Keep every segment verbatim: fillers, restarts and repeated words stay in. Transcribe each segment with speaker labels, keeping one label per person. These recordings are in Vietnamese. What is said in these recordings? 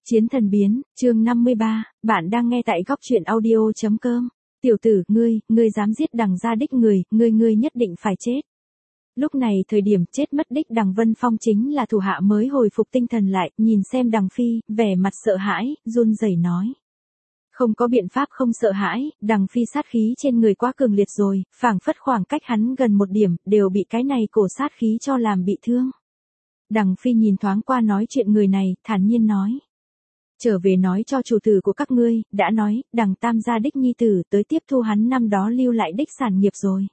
Speaker 1: Chiến thần biến, chương năm mươi ba, bạn đang nghe tại góc truyện audio chấm com. Tiểu tử, ngươi, ngươi dám giết Đằng gia đích người, ngươi ngươi nhất định phải chết. Lúc này thời điểm chết mất đích Đằng Vân Phong chính là thủ hạ mới hồi phục tinh thần lại, nhìn xem Đằng Phi, vẻ mặt sợ hãi, run rẩy nói. Không có biện pháp không sợ hãi, Đằng Phi sát khí trên người quá cường liệt rồi, phảng phất khoảng cách hắn gần một điểm, đều bị cái này cổ sát khí cho làm bị thương. Đằng Phi nhìn thoáng qua nói chuyện người này, thản nhiên nói. Trở về nói cho chủ tử của các ngươi, đã nói, Đằng Tam gia đích nhi tử tới tiếp thu hắn năm đó lưu lại đích sản nghiệp rồi.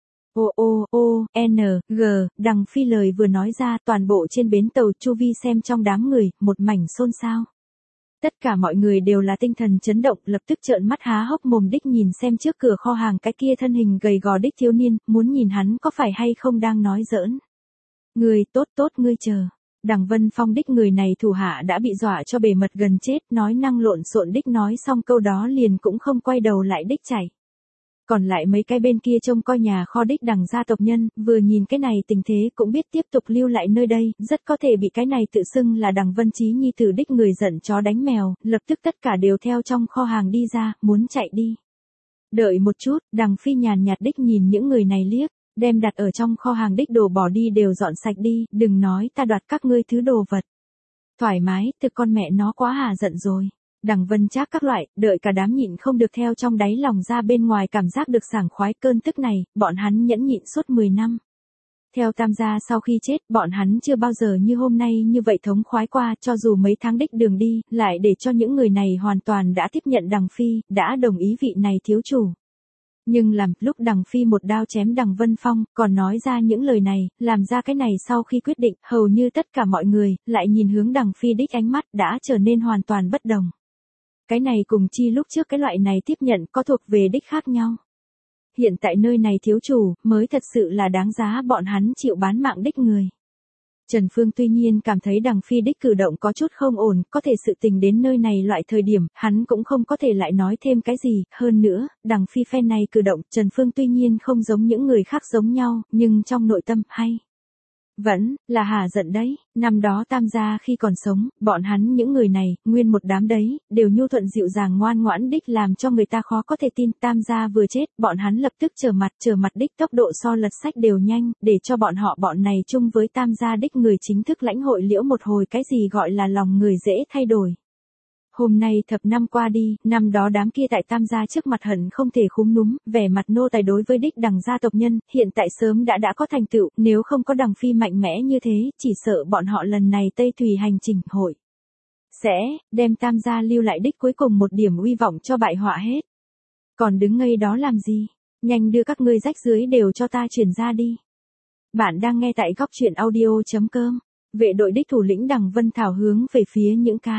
Speaker 1: Ô ô ô, n, g, Đằng Phi lời vừa nói ra toàn bộ trên bến tàu chu vi xem trong đám người, một mảnh xôn xao. Tất cả mọi người đều là tinh thần chấn động, lập tức trợn mắt há hốc mồm đích nhìn xem trước cửa kho hàng cái kia thân hình gầy gò đích thiếu niên, muốn nhìn hắn có phải hay không đang nói giỡn. Ngươi tốt tốt ngươi chờ. Đằng Vân Phong đích người này thủ hạ đã bị dọa cho bề mật gần chết, nói năng lộn xộn đích nói xong câu đó liền cũng không quay đầu lại đích chạy. Còn lại mấy cái bên kia trông coi nhà kho đích Đằng gia tộc nhân, vừa nhìn cái này tình thế cũng biết tiếp tục lưu lại nơi đây, rất có thể bị cái này tự xưng là Đằng Vân Chí nhi tử đích người giận chó đánh mèo, lập tức tất cả đều theo trong kho hàng đi ra, muốn chạy đi. Đợi một chút, Đằng Phi nhàn nhạt đích nhìn những người này liếc. Đem đặt ở trong kho hàng đích đồ bỏ đi đều dọn sạch đi, đừng nói ta đoạt các ngươi thứ đồ vật. Thoải mái, thực con mẹ nó quá hà giận rồi. Đằng Vân Trác các loại, đợi cả đám nhịn không được theo trong đáy lòng ra bên ngoài cảm giác được sảng khoái cơn tức này, bọn hắn nhẫn nhịn suốt mười năm. Theo Tam gia sau khi chết, bọn hắn chưa bao giờ như hôm nay như vậy thống khoái qua, cho dù mấy tháng đích đường đi, lại để cho những người này hoàn toàn đã tiếp nhận Đằng Phi, đã đồng ý vị này thiếu chủ. Nhưng làm, lúc Đằng Phi một đao chém Đằng Vân Phong, còn nói ra những lời này, làm ra cái này sau khi quyết định, hầu như tất cả mọi người, lại nhìn hướng Đằng Phi đích ánh mắt đã trở nên hoàn toàn bất đồng. Cái này cùng chi lúc trước cái loại này tiếp nhận có thuộc về đích khác nhau. Hiện tại nơi này thiếu chủ, mới thật sự là đáng giá bọn hắn chịu bán mạng đích người. Trần Phương tuy nhiên cảm thấy Đằng Phi đích cử động có chút không ổn, có thể sự tình đến nơi này loại thời điểm, hắn cũng không có thể lại nói thêm cái gì, hơn nữa, Đằng Phi phen này cử động, Trần Phương tuy nhiên không giống những người khác giống nhau, nhưng trong nội tâm, hay vẫn là hà giận đấy, năm đó Tam gia khi còn sống, bọn hắn những người này, nguyên một đám đấy, đều nhu thuận dịu dàng ngoan ngoãn đích làm cho người ta khó có thể tin, Tam gia vừa chết, bọn hắn lập tức trở mặt, trở mặt đích tốc độ so lật sách đều nhanh, để cho bọn họ bọn này chung với Tam gia đích người chính thức lãnh hội liễu một hồi cái gì gọi là lòng người dễ thay đổi. Hôm nay thập năm qua đi, năm đó đám kia tại Tam gia trước mặt hận không thể khúm núm, vẻ mặt nô tài đối với đích Đằng gia tộc nhân, hiện tại sớm đã đã có thành tựu, nếu không có Đằng Phi mạnh mẽ như thế, chỉ sợ bọn họ lần này Tây Thùy hành trình hội sẽ đem Tam gia lưu lại đích cuối cùng một điểm uy vọng cho bại họa hết. Còn đứng ngây đó làm gì? Nhanh đưa các ngươi rách dưới đều cho ta chuyển ra đi. Bạn đang nghe tại góc truyện audio chấm com. Vệ đội đích thủ lĩnh Đằng Vân Thảo hướng về phía những cái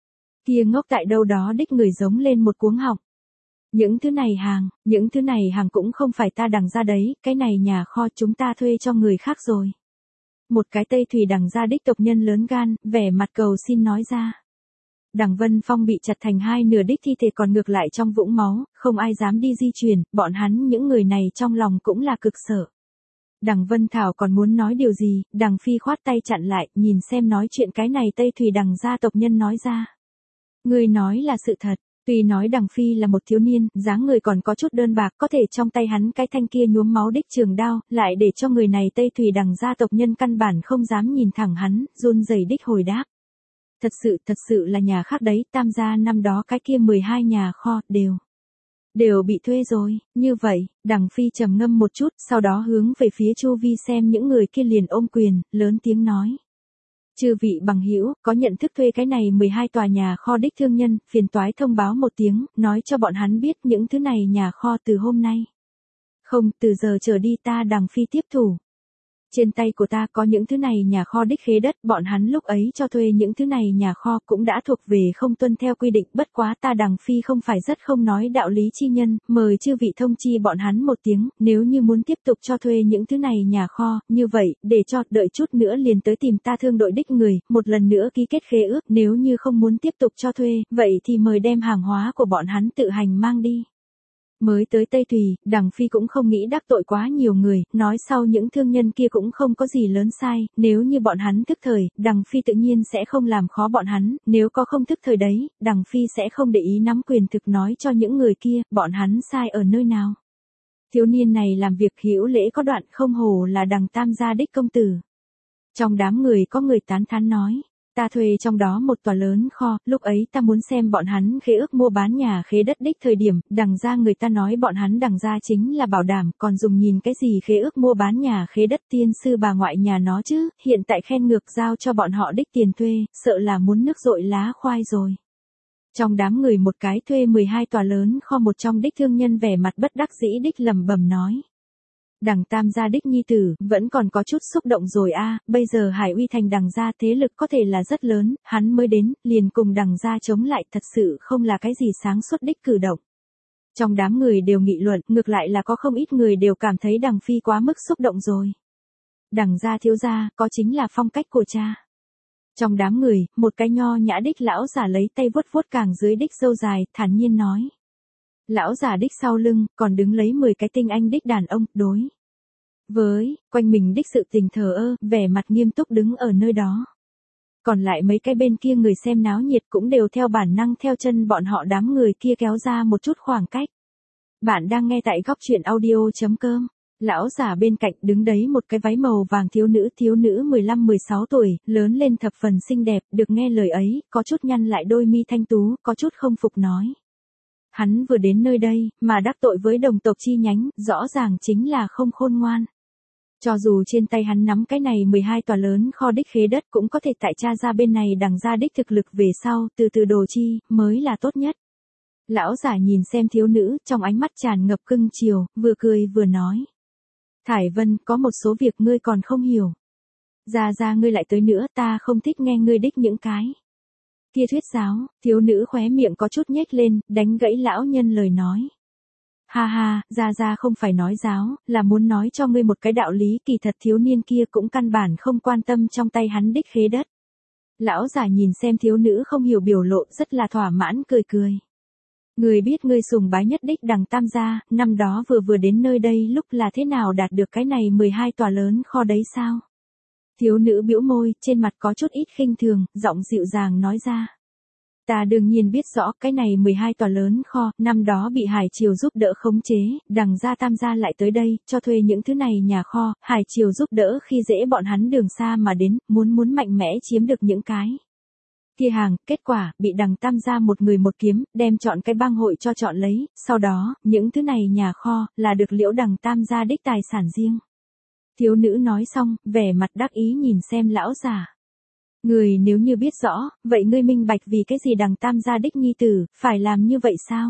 Speaker 1: kia ngốc tại đâu đó đích người giống lên một cuống họng. Những thứ này hàng, những thứ này hàng cũng không phải ta Đằng ra đấy, cái này nhà kho chúng ta thuê cho người khác rồi. Một cái Tây Thùy Đằng gia đích tộc nhân lớn gan, vẻ mặt cầu xin nói ra. Đằng Vân Phong bị chặt thành hai nửa đích thi thể còn ngược lại trong vũng máu, không ai dám đi di chuyển, bọn hắn những người này trong lòng cũng là cực sợ. Đằng Vân Thảo còn muốn nói điều gì, Đằng Phi khoát tay chặn lại, nhìn xem nói chuyện cái này Tây Thùy Đằng gia tộc nhân nói ra. Người nói là sự thật, tuy nói Đằng Phi là một thiếu niên, dáng người còn có chút đơn bạc, có thể trong tay hắn cái thanh kia nhuốm máu đích trường đao, lại để cho người này Tây Thùy Đằng gia tộc nhân căn bản không dám nhìn thẳng hắn, run rẩy đích hồi đáp. Thật sự, thật sự là nhà khác đấy, Tam gia năm đó cái kia mười hai nhà kho, đều, đều bị thuê rồi, như vậy, Đằng Phi trầm ngâm một chút, sau đó hướng về phía chu vi xem những người kia liền ôm quyền, lớn tiếng nói. Chư vị bằng hữu, có nhận thức thuê cái này mười hai tòa nhà kho đích thương nhân, phiền toái thông báo một tiếng, nói cho bọn hắn biết những thứ này nhà kho từ hôm nay. Không, từ giờ trở đi ta Đằng Phi tiếp thủ. Trên tay của ta có những thứ này nhà kho đích khế đất, bọn hắn lúc ấy cho thuê những thứ này nhà kho cũng đã thuộc về không tuân theo quy định, bất quá ta Đằng Phi không phải rất không nói đạo lý chi nhân, mời chư vị thông chi bọn hắn một tiếng, nếu như muốn tiếp tục cho thuê những thứ này nhà kho, như vậy, để cho đợi chút nữa liền tới tìm ta thương đội đích người, một lần nữa ký kết khế ước, nếu như không muốn tiếp tục cho thuê, vậy thì mời đem hàng hóa của bọn hắn tự hành mang đi. Mới tới Tây Thùy, Đằng Phi cũng không nghĩ đắc tội quá nhiều người, nói sau những thương nhân kia cũng không có gì lớn sai, nếu như bọn hắn thức thời, Đằng Phi tự nhiên sẽ không làm khó bọn hắn, nếu có không thức thời đấy, Đằng Phi sẽ không để ý nắm quyền thực nói cho những người kia, bọn hắn sai ở nơi nào. Thiếu niên này làm việc hữu lễ có đoạn, không hổ là Đằng Tam gia đích công tử. Trong đám người có người tán thán nói. Ta thuê trong đó một tòa lớn kho, lúc ấy ta muốn xem bọn hắn khế ước mua bán nhà khế đất đích thời điểm, Đằng gia người ta nói bọn hắn Đằng gia chính là bảo đảm, còn dùng nhìn cái gì khế ước mua bán nhà khế đất tiên sư bà ngoại nhà nó chứ, hiện tại khen ngược giao cho bọn họ đích tiền thuê, sợ là muốn nước dội lá khoai rồi. Trong đám người một cái thuê mười hai tòa lớn kho, một trong đích thương nhân vẻ mặt bất đắc dĩ đích lẩm bẩm nói. Đằng Tam gia đích nhi tử, vẫn còn có chút xúc động rồi a, bây giờ Hải Uy thành Đằng gia thế lực có thể là rất lớn, hắn mới đến, liền cùng Đằng gia chống lại thật sự không là cái gì sáng suốt đích cử động. Trong đám người đều nghị luận, ngược lại là có không ít người đều cảm thấy Đằng Phi quá mức xúc động rồi. Đằng gia thiếu gia, có chính là phong cách của cha. Trong đám người, một cái nho nhã đích lão giả lấy tay vuốt vuốt càng dưới đích râu dài, thản nhiên nói. Lão già đích sau lưng, còn đứng lấy mười cái tinh anh đích đàn ông, đối với, quanh mình đích sự tình thờ ơ, vẻ mặt nghiêm túc đứng ở nơi đó. Còn lại mấy cái bên kia người xem náo nhiệt cũng đều theo bản năng theo chân bọn họ đám người kia kéo ra một chút khoảng cách. Bạn đang nghe tại góc truyện audio.com. Lão già bên cạnh đứng đấy một cái váy màu vàng thiếu nữ thiếu nữ mười lăm mười sáu tuổi, lớn lên thập phần xinh đẹp, được nghe lời ấy, có chút nhăn lại đôi mi thanh tú, có chút không phục nói. Hắn vừa đến nơi đây, mà đắc tội với đồng tộc chi nhánh, rõ ràng chính là không khôn ngoan. Cho dù trên tay hắn nắm cái này mười hai tòa lớn kho đích khế đất cũng có thể tại cha ra bên này Đằng gia đích thực lực về sau, từ từ đồ chi, mới là tốt nhất. Lão giả nhìn xem thiếu nữ, trong ánh mắt tràn ngập cưng chiều, vừa cười vừa nói. Thải Vân, có một số việc ngươi còn không hiểu. Ra ra ngươi lại tới nữa, ta không thích nghe ngươi đích những cái kia thuyết giáo, thiếu nữ khóe miệng có chút nhếch lên, đánh gãy lão nhân lời nói. Ha ha, ra ra không phải nói giáo, là muốn nói cho ngươi một cái đạo lý, kỳ thật thiếu niên kia cũng căn bản không quan tâm trong tay hắn đích khế đất. Lão giả nhìn xem thiếu nữ không hiểu biểu lộ, rất là thỏa mãn cười cười. Ngươi biết ngươi sùng bái nhất đích Đằng Tam gia, năm đó vừa vừa đến nơi đây lúc là thế nào đạt được cái này mười hai tòa lớn kho đấy sao? Thiếu nữ bĩu môi, trên mặt có chút ít khinh thường, giọng dịu dàng nói ra. Ta đương nhiên biết rõ cái này mười hai tòa lớn kho, năm đó bị Hải Triều giúp đỡ khống chế, Đằng gia Tam gia lại tới đây, cho thuê những thứ này nhà kho, Hải Triều giúp đỡ khi dễ bọn hắn đường xa mà đến, muốn muốn mạnh mẽ chiếm được những cái kia hàng, kết quả, bị Đằng Tam gia một người một kiếm, đem chọn cái bang hội cho chọn lấy, sau đó, những thứ này nhà kho, là được liễu Đằng Tam gia đích tài sản riêng. Thiếu nữ nói xong, vẻ mặt đắc ý nhìn xem lão giả. Người nếu như biết rõ, vậy ngươi minh bạch vì cái gì Đằng Tam gia đích nhi tử, phải làm như vậy sao?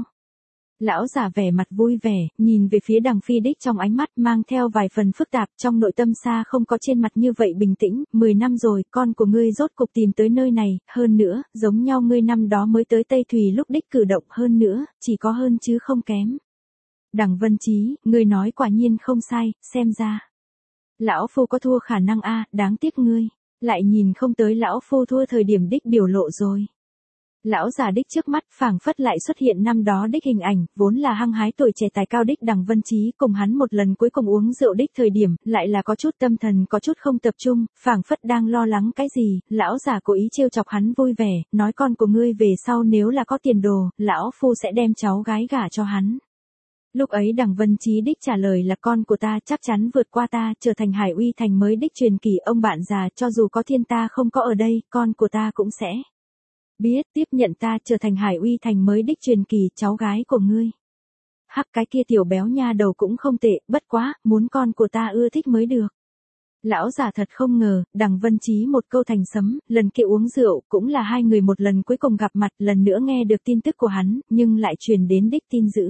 Speaker 1: Lão giả vẻ mặt vui vẻ, nhìn về phía Đằng Phi đích trong ánh mắt mang theo vài phần phức tạp, trong nội tâm xa không có trên mặt như vậy bình tĩnh, mười năm rồi, con của ngươi rốt cục tìm tới nơi này, hơn nữa, giống nhau ngươi năm đó mới tới Tây Thùy lúc đích cử động hơn nữa, chỉ có hơn chứ không kém. Đằng Vân Chí, ngươi nói quả nhiên không sai, xem ra. Lão phu có thua khả năng a, đáng tiếc ngươi, lại nhìn không tới lão phu thua thời điểm đích biểu lộ rồi. Lão già đích trước mắt phảng phất lại xuất hiện năm đó đích hình ảnh, vốn là hăng hái tuổi trẻ tài cao đích Đằng Vân Chí cùng hắn một lần cuối cùng uống rượu đích thời điểm, lại là có chút tâm thần có chút không tập trung, phảng phất đang lo lắng cái gì, lão già cố ý trêu chọc hắn vui vẻ, nói con của ngươi về sau nếu là có tiền đồ, lão phu sẽ đem cháu gái gả cho hắn. Lúc ấy Đằng Vân Chí đích trả lời là con của ta chắc chắn vượt qua ta, trở thành Hải Uy thành mới đích truyền kỳ, ông bạn già, cho dù có thiên ta không có ở đây, con của ta cũng sẽ biết tiếp nhận ta trở thành Hải Uy thành mới đích truyền kỳ, cháu gái của ngươi. Hắc, cái kia tiểu béo nha đầu cũng không tệ, bất quá, muốn con của ta ưa thích mới được. Lão già thật không ngờ, Đằng Vân Chí một câu thành sấm, lần kia uống rượu, cũng là hai người một lần cuối cùng gặp mặt, lần nữa nghe được tin tức của hắn, nhưng lại truyền đến đích tin dữ.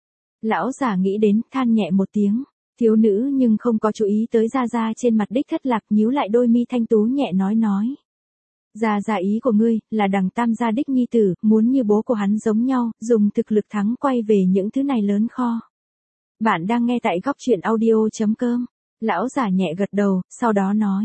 Speaker 1: Lão già nghĩ đến, than nhẹ một tiếng, thiếu nữ nhưng không có chú ý tới Gia Gia trên mặt đích thất lạc, nhíu lại đôi mi thanh tú nhẹ nói nói. Gia Gia, ý của ngươi, là Đằng Tam gia đích nhi tử, muốn như bố của hắn giống nhau, dùng thực lực thắng quay về những thứ này lớn kho. Bạn đang nghe tại góc truyện audio.com. Lão già nhẹ gật đầu, sau đó nói.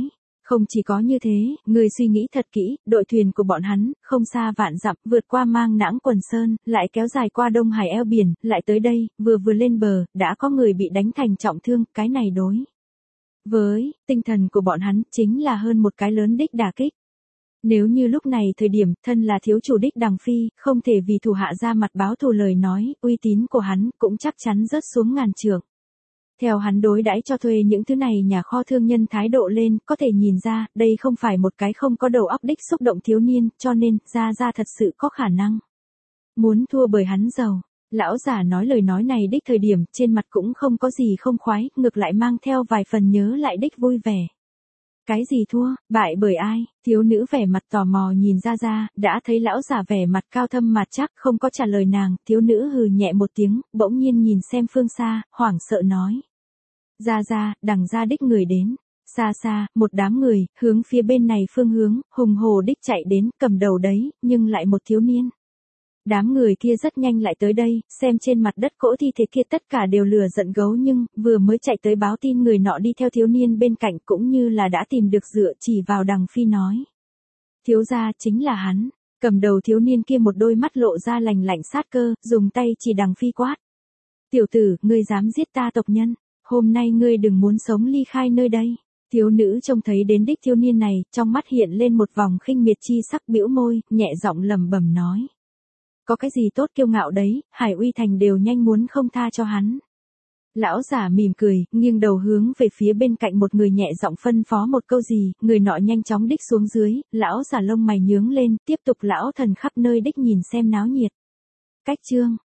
Speaker 1: Không chỉ có như thế, ngươi suy nghĩ thật kỹ, đội thuyền của bọn hắn, không xa vạn dặm, vượt qua Mang Nãng Quần Sơn, lại kéo dài qua Đông Hải eo biển, lại tới đây, vừa vừa lên bờ, đã có người bị đánh thành trọng thương, cái này đối với tinh thần của bọn hắn, chính là hơn một cái lớn đích đả kích. Nếu như lúc này thời điểm, thân là thiếu chủ đích Đằng Phi, không thể vì thủ hạ ra mặt báo thù lời nói, uy tín của hắn, cũng chắc chắn rớt xuống ngàn trượng. Theo hắn đối đãi cho thuê những thứ này nhà kho thương nhân thái độ lên, có thể nhìn ra, đây không phải một cái không có đầu óc đích xúc động thiếu niên, cho nên, ra ra thật sự có khả năng muốn thua bởi hắn giàu. Lão giả nói lời nói này đích thời điểm, trên mặt cũng không có gì không khoái, ngược lại mang theo vài phần nhớ lại đích vui vẻ. Cái gì thua, bại bởi ai? Thiếu nữ vẻ mặt tò mò nhìn ra ra, đã thấy lão giả vẻ mặt cao thâm mặt chắc, không có trả lời nàng, thiếu nữ hừ nhẹ một tiếng, bỗng nhiên nhìn xem phương xa, hoảng sợ nói. Ra ra, đằng ra đích người đến. Xa xa, một đám người, hướng phía bên này phương hướng, hùng hồ đích chạy đến, cầm đầu đấy, nhưng lại một thiếu niên. Đám người kia rất nhanh lại tới đây, xem trên mặt đất cỗ thi thể kia tất cả đều lừa giận gấu nhưng, vừa mới chạy tới báo tin người nọ đi theo thiếu niên bên cạnh cũng như là đã tìm được dựa chỉ vào Đằng Phi nói. Thiếu gia chính là hắn, cầm đầu thiếu niên kia một đôi mắt lộ ra lành lạnh sát cơ, dùng tay chỉ Đằng Phi quát. Tiểu tử, ngươi dám giết ta tộc nhân, hôm nay ngươi đừng muốn sống ly khai nơi đây. Thiếu nữ trông thấy đến đích thiếu niên này, trong mắt hiện lên một vòng khinh miệt chi sắc bĩu môi, nhẹ giọng lẩm bẩm nói. Có cái gì tốt kiêu ngạo đấy, Hải Uy Thành đều nhanh muốn không tha cho hắn. Lão giả mỉm cười, nghiêng đầu hướng về phía bên cạnh một người nhẹ giọng phân phó một câu gì, người nọ nhanh chóng đích xuống dưới, lão giả lông mày nhướng lên, tiếp tục lão thần khắp nơi đích nhìn xem náo nhiệt. Cách chương